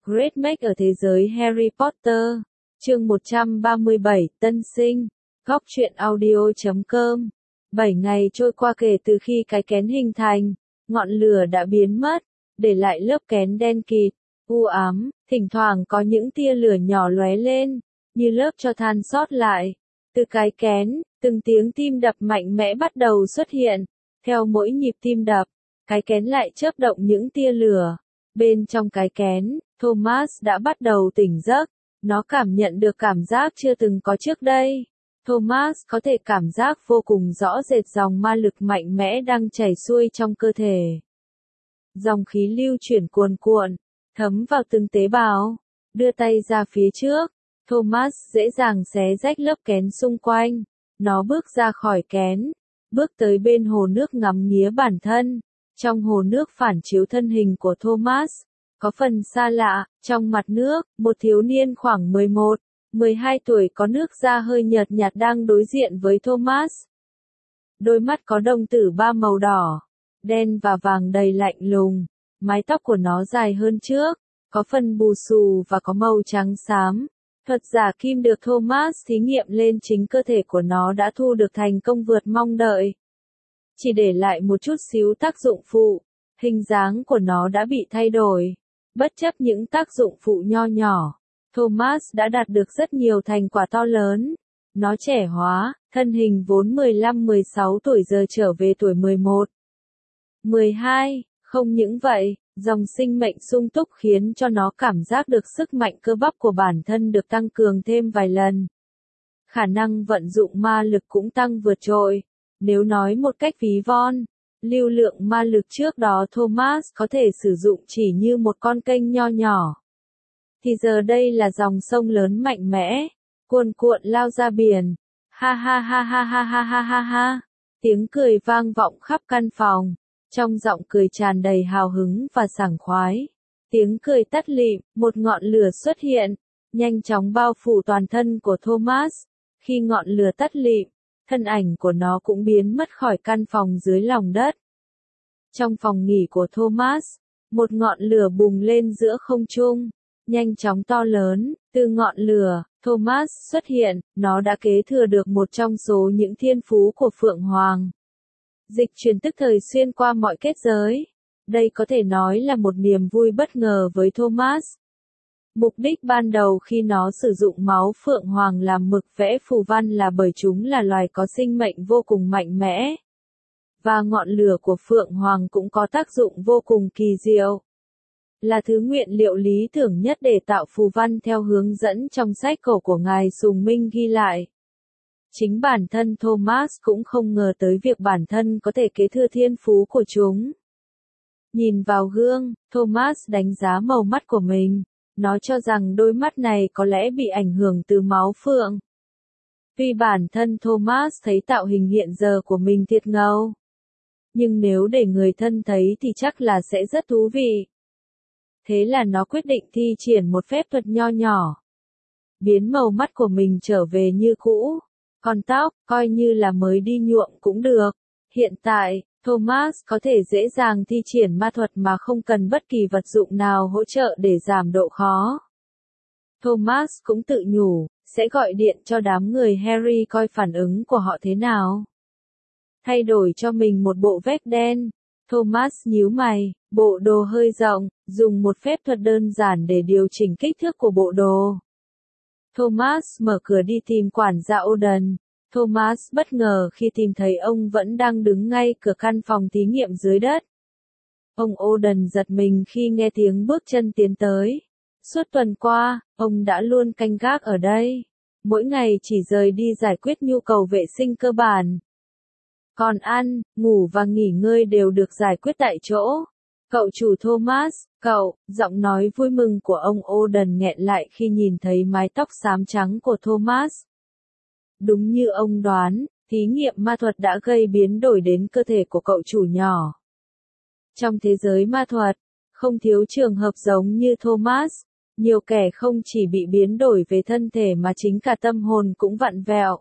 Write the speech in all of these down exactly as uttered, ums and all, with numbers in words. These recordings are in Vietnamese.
Great Make ở thế giới Harry Potter. Chương một trăm ba mươi bảy, Tân sinh. Góc truyện audio chấm com. bảy ngày trôi qua kể từ khi cái kén hình thành, ngọn lửa đã biến mất, để lại lớp kén đen kịt, u ám, thỉnh thoảng có những tia lửa nhỏ lóe lên, như lớp cho than sót lại. Từ cái kén, từng tiếng tim đập mạnh mẽ bắt đầu xuất hiện. Theo mỗi nhịp tim đập, cái kén lại chớp động những tia lửa. Bên trong cái kén, Thomas đã bắt đầu tỉnh giấc. Nó cảm nhận được cảm giác chưa từng có trước đây. Thomas có thể cảm giác vô cùng rõ rệt dòng ma lực mạnh mẽ đang chảy xuôi trong cơ thể. Dòng khí lưu chuyển cuồn cuộn, thấm vào từng tế bào. Đưa tay ra phía trước, Thomas dễ dàng xé rách lớp kén xung quanh. Nó bước ra khỏi kén, bước tới bên hồ nước ngắm nghía bản thân. Trong hồ nước phản chiếu thân hình của Thomas, có phần xa lạ. Trong mặt nước, một thiếu niên khoảng mười một, mười hai tuổi có nước da hơi nhợt nhạt đang đối diện với Thomas. Đôi mắt có đồng tử ba màu đỏ, đen và vàng đầy lạnh lùng. Mái tóc của nó dài hơn trước, có phần bù xù và có màu trắng xám. Thuật giả kim được Thomas thí nghiệm lên chính cơ thể của nó đã thu được thành công vượt mong đợi. Chỉ để lại một chút xíu tác dụng phụ, hình dáng của nó đã bị thay đổi. Bất chấp những tác dụng phụ nho nhỏ, Thomas đã đạt được rất nhiều thành quả to lớn. Nó trẻ hóa, thân hình vốn mười lăm mười sáu tuổi giờ trở về tuổi mười một, mười hai, không những vậy, dòng sinh mệnh sung túc khiến cho nó cảm giác được sức mạnh cơ bắp của bản thân được tăng cường thêm vài lần. Khả năng vận dụng ma lực cũng tăng vượt trội. Nếu nói một cách ví von, lưu lượng ma lực trước đó Thomas có thể sử dụng chỉ như một con kênh nho nhỏ, thì giờ đây là dòng sông lớn mạnh mẽ, cuồn cuộn lao ra biển. Ha ha ha ha ha ha ha ha ha. Tiếng cười vang vọng khắp căn phòng, trong giọng cười tràn đầy hào hứng và sảng khoái. Tiếng cười tắt lịm, một ngọn lửa xuất hiện, nhanh chóng bao phủ toàn thân của Thomas. Khi ngọn lửa tắt lịm, thân ảnh của nó cũng biến mất khỏi căn phòng dưới lòng đất. Trong phòng nghỉ của Thomas, một ngọn lửa bùng lên giữa không trung, nhanh chóng to lớn. Từ ngọn lửa, Thomas xuất hiện, nó đã kế thừa được một trong số những thiên phú của Phượng Hoàng. Dịch chuyển tức thời xuyên qua mọi kết giới. Đây có thể nói là một niềm vui bất ngờ với Thomas. Mục đích ban đầu khi nó sử dụng máu Phượng Hoàng làm mực vẽ phù văn là bởi chúng là loài có sinh mệnh vô cùng mạnh mẽ. Và ngọn lửa của Phượng Hoàng cũng có tác dụng vô cùng kỳ diệu. Là thứ nguyên liệu lý tưởng nhất để tạo phù văn theo hướng dẫn trong sách cổ của Ngài Sùng Minh ghi lại. Chính bản thân Thomas cũng không ngờ tới việc bản thân có thể kế thừa thiên phú của chúng. Nhìn vào gương, Thomas đánh giá màu mắt của mình. Nó cho rằng đôi mắt này có lẽ bị ảnh hưởng từ máu phượng. Vì bản thân Thomas thấy tạo hình hiện giờ của mình thiệt ngầu. Nhưng nếu để người thân thấy thì chắc là sẽ rất thú vị. Thế là nó quyết định thi triển một phép thuật nho nhỏ. Biến màu mắt của mình trở về như cũ. Còn tóc, coi như là mới đi nhuộm cũng được. Hiện tại, Thomas có thể dễ dàng thi triển ma thuật mà không cần bất kỳ vật dụng nào hỗ trợ để giảm độ khó. Thomas cũng tự nhủ, sẽ gọi điện cho đám người Harry coi phản ứng của họ thế nào. Thay đổi cho mình một bộ vest đen. Thomas nhíu mày, bộ đồ hơi rộng, dùng một phép thuật đơn giản để điều chỉnh kích thước của bộ đồ. Thomas mở cửa đi tìm quản gia Oden. Thomas bất ngờ khi tìm thấy ông vẫn đang đứng ngay cửa căn phòng thí nghiệm dưới đất. Ông Oden giật mình khi nghe tiếng bước chân tiến tới. Suốt tuần qua, ông đã luôn canh gác ở đây. Mỗi ngày chỉ rời đi giải quyết nhu cầu vệ sinh cơ bản. Còn ăn, ngủ và nghỉ ngơi đều được giải quyết tại chỗ. Cậu chủ Thomas, cậu, giọng nói vui mừng của ông Oden nghẹn lại khi nhìn thấy mái tóc xám trắng của Thomas. Đúng như ông đoán, thí nghiệm ma thuật đã gây biến đổi đến cơ thể của cậu chủ nhỏ. Trong thế giới ma thuật, không thiếu trường hợp giống như Thomas, nhiều kẻ không chỉ bị biến đổi về thân thể mà chính cả tâm hồn cũng vặn vẹo.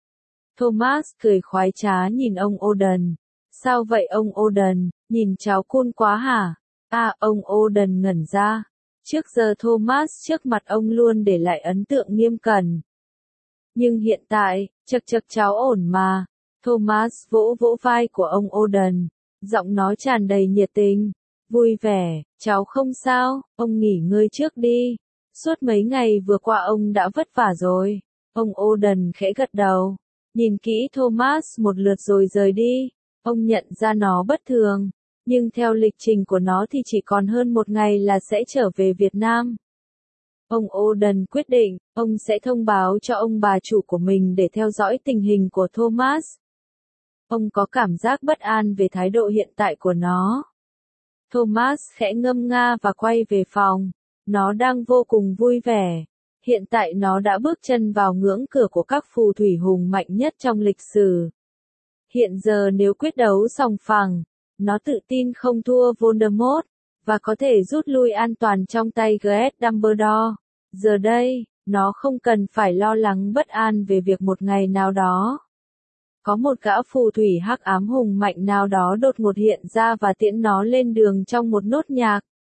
Thomas cười khoái trá nhìn ông Oden. Sao vậy ông Oden, nhìn cháu cool quá hả? À, ông Oden ngẩn ra. Trước giờ Thomas trước mặt ông luôn để lại ấn tượng nghiêm cẩn. Nhưng hiện tại, chật chật cháu ổn mà. Thomas vỗ vỗ vai của ông Oden, giọng nói tràn đầy nhiệt tình, vui vẻ, cháu không sao, ông nghỉ ngơi trước đi. Suốt mấy ngày vừa qua ông đã vất vả rồi. Ông Oden khẽ gật đầu, nhìn kỹ Thomas một lượt rồi rời đi. Ông nhận ra nó bất thường, nhưng theo lịch trình của nó thì chỉ còn hơn một ngày là sẽ trở về Việt Nam. Ông Oden quyết định, ông sẽ thông báo cho ông bà chủ của mình để theo dõi tình hình của Thomas. Ông có cảm giác bất an về thái độ hiện tại của nó. Thomas khẽ ngâm nga và quay về phòng. Nó đang vô cùng vui vẻ. Hiện tại nó đã bước chân vào ngưỡng cửa của các phù thủy hùng mạnh nhất trong lịch sử. Hiện giờ nếu quyết đấu sòng phẳng, nó tự tin không thua Voldemort, và có thể rút lui an toàn trong tay Greg Dumbledore. Giờ đây, nó không cần phải lo lắng bất an về việc một ngày nào đó. Có một gã phù thủy hắc ám hùng mạnh nào đó đột ngột hiện ra và tiễn nó lên đường trong một nốt nhạc.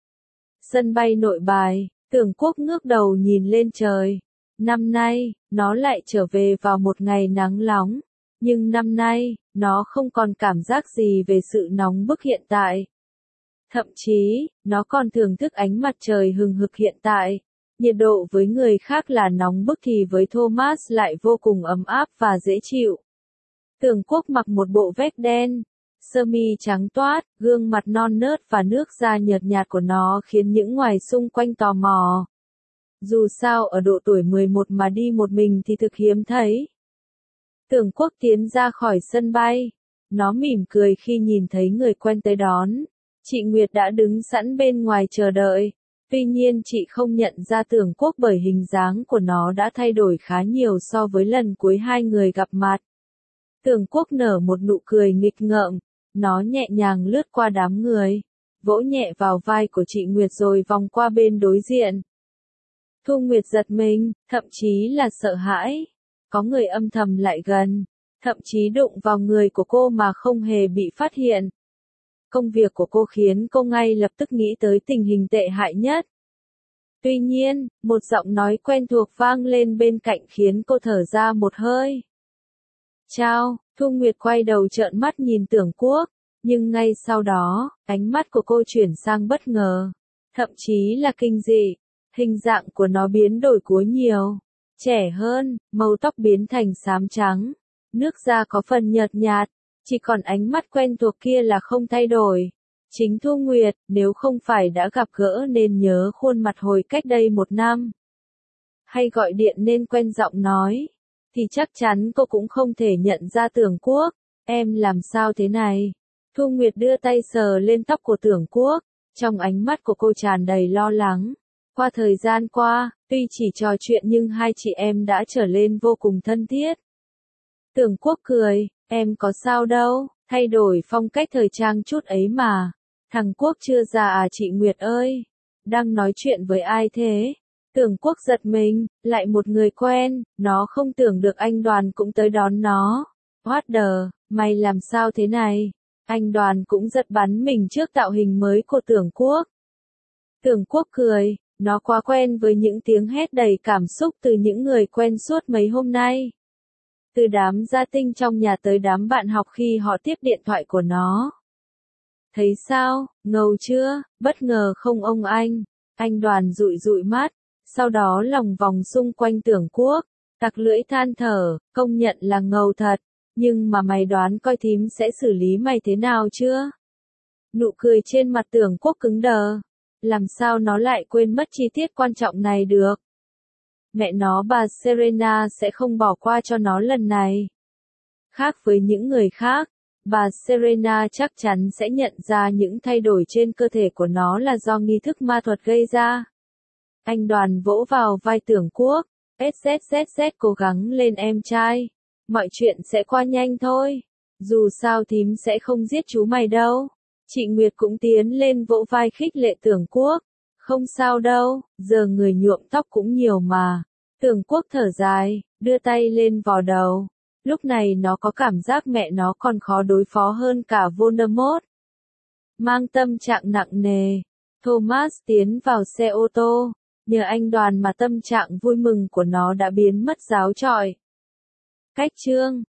Sân bay Nội Bài, Tưởng Quốc ngước đầu nhìn lên trời. Năm nay, nó lại trở về vào một ngày nắng nóng. Nhưng năm nay, nó không còn cảm giác gì về sự nóng bức hiện tại. Thậm chí, nó còn thưởng thức ánh mặt trời hừng hực hiện tại. Nhiệt độ với người khác là nóng bức thì với Thomas lại vô cùng ấm áp và dễ chịu. Tưởng Quốc mặc một bộ vest đen, sơ mi trắng toát, gương mặt non nớt và nước da nhợt nhạt của nó khiến những ngoài xung quanh tò mò. Dù sao ở độ tuổi mười một mà đi một mình thì thực hiếm thấy. Tưởng Quốc tiến ra khỏi sân bay. Nó mỉm cười khi nhìn thấy người quen tới đón. Chị Nguyệt đã đứng sẵn bên ngoài chờ đợi. Tuy nhiên chị không nhận ra Tưởng Quốc bởi hình dáng của nó đã thay đổi khá nhiều so với lần cuối hai người gặp mặt. Tưởng Quốc nở một nụ cười nghịch ngợm. Nó nhẹ nhàng lướt qua đám người, vỗ nhẹ vào vai của chị Nguyệt rồi vòng qua bên đối diện. Thu Nguyệt giật mình, thậm chí là sợ hãi. Có người âm thầm lại gần, thậm chí đụng vào người của cô mà không hề bị phát hiện. Công việc của cô khiến cô ngay lập tức nghĩ tới tình hình tệ hại nhất. Tuy nhiên, một giọng nói quen thuộc vang lên bên cạnh khiến cô thở ra một hơi. Chào, Thu Nguyệt quay đầu trợn mắt nhìn Tưởng Quốc, nhưng ngay sau đó, ánh mắt của cô chuyển sang bất ngờ, thậm chí là kinh dị. Hình dạng của nó biến đổi cuối nhiều, trẻ hơn, màu tóc biến thành xám trắng, nước da có phần nhợt nhạt, chỉ còn ánh mắt quen thuộc kia là không thay đổi. Chính Thu Nguyệt, nếu không phải đã gặp gỡ nên nhớ khuôn mặt hồi cách đây một năm, hay gọi điện nên quen giọng nói, thì chắc chắn cô cũng không thể nhận ra Tưởng Quốc. Em làm sao thế này? Thu Nguyệt đưa tay sờ lên tóc của Tưởng Quốc, trong ánh mắt của cô tràn đầy lo lắng. Qua thời gian qua, tuy chỉ trò chuyện nhưng hai chị em đã trở lên vô cùng thân thiết. Tưởng Quốc cười, em có sao đâu, thay đổi phong cách thời trang chút ấy mà. Thằng Quốc chưa già à chị Nguyệt ơi? Đang nói chuyện với ai thế? Tưởng Quốc giật mình, lại một người quen, nó không tưởng được anh Đoàn cũng tới đón nó. What the, mày làm sao thế này? Anh Đoàn cũng giật bắn mình trước tạo hình mới của Tưởng Quốc. Tưởng Quốc cười, nó quá quen với những tiếng hét đầy cảm xúc từ những người quen suốt mấy hôm nay. Từ đám gia tinh trong nhà tới đám bạn học khi họ tiếp điện thoại của nó. Thấy sao, ngầu chưa, bất ngờ không ông anh? Anh Đoàn dụi dụi mắt, sau đó lòng vòng xung quanh Tưởng Quốc, tặc lưỡi than thở, công nhận là ngầu thật, nhưng mà mày đoán coi thím sẽ xử lý mày thế nào chưa? Nụ cười trên mặt Tưởng Quốc cứng đờ, làm sao nó lại quên mất chi tiết quan trọng này được? Mẹ nó bà Serena sẽ không bỏ qua cho nó lần này. Khác với những người khác, bà Serena chắc chắn sẽ nhận ra những thay đổi trên cơ thể của nó là do nghi thức ma thuật gây ra. Anh Đoàn vỗ vào vai Tưởng Quốc, "zzz cố gắng lên em trai, mọi chuyện sẽ qua nhanh thôi, dù sao thím sẽ không giết chú mày đâu." Chị Nguyệt cũng tiến lên vỗ vai khích lệ Tưởng Quốc, "Không sao đâu, giờ người nhuộm tóc cũng nhiều mà." Tưởng Quốc thở dài, đưa tay lên vò đầu. Lúc này nó có cảm giác mẹ nó còn khó đối phó hơn cả Voldemort. Mang tâm trạng nặng nề, Thomas tiến vào xe ô tô, nhờ anh Đoàn mà tâm trạng vui mừng của nó đã biến mất ráo trọi. Cách chương